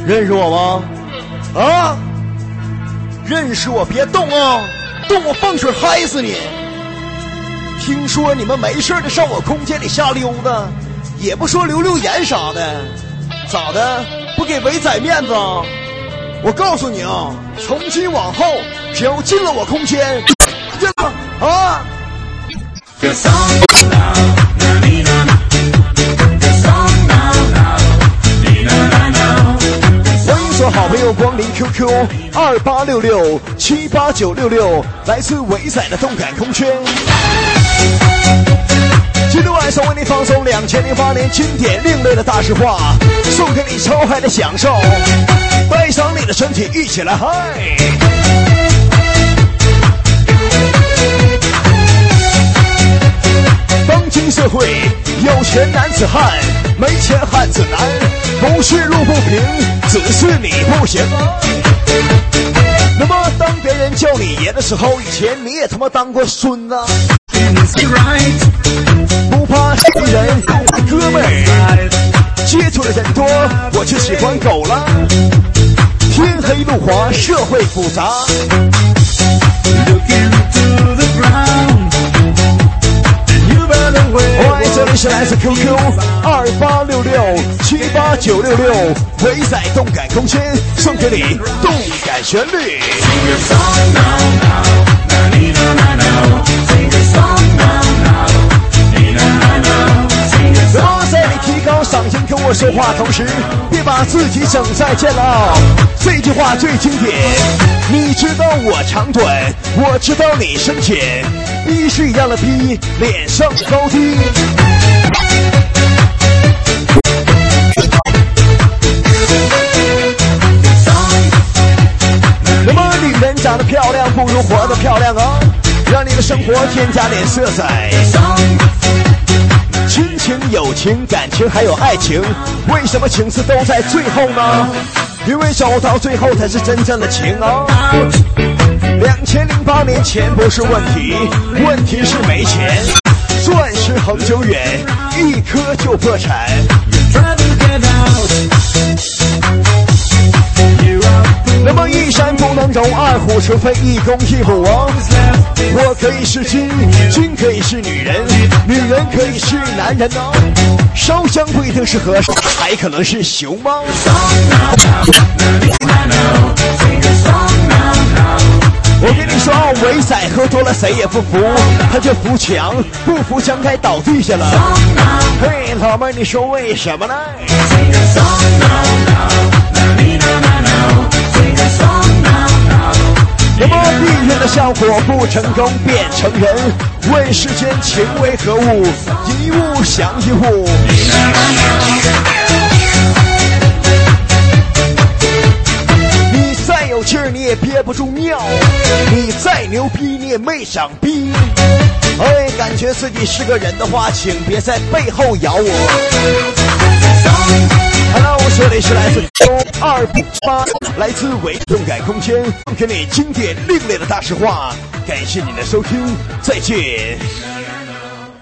认识我吗？啊？认识我别动啊！动我放水嗨死你！听说你们没事就上我空间里瞎溜达，也不说留言啥的，咋的？不给伟仔面子？我告诉你啊，从今往后，只要进了我空间，啊！欢迎所有好朋友光临 QQ 2866789666，来自伟仔的动感空间。今天晚上为你放送2008年经典另类的大实话，送给你超嗨的享受，带上你的身体一起来嗨。当今社会，有钱男子汉，没钱汉子难，不是路不平，只是你不行啊。那么当别人叫你爷的时候，以前你也他妈当过孙子。不怕谁人，哥们儿，接触的人多，我就喜欢狗了。天黑路滑，社会复杂。喂，这里是来自 QQ 2866789666，伟仔动感空间送给你动感旋律。在你提高嗓音跟我说话同时，别把自己整再见了。这句话最经典，你知道我长短，我知道你深浅，逼是一样的逼，脸上的高低。那么女人长得漂亮不如活得漂亮啊，让你的生活添加点色彩。亲情、友情、感情还有爱情，为什么情字都在最后呢？因为走到最后才是真正的情啊。2008年钱不是问题，问题是没钱。钻石恒久远，一颗就破产。那么一山不能容二虎，除非一公一母啊。我可以是金，金可以是女人，女人可以是男人哦。烧香不一定是和尚，还可能是熊猫。我跟你说，伟仔喝多了谁也不服，他就扶墙，不扶墙该倒地下了。嘿，老妹儿，你说为什么呢？那么避孕的效果不成功变成人，问世间情为何物，一物降一物。你再有劲儿你也憋不住尿，你再牛逼你也没长逼。哎，感觉自己是个人的话，请别在背后咬我。Hello， 这里是来自288，来自伟动感空间，给你经典另类的大实话。感谢你的收听，再见。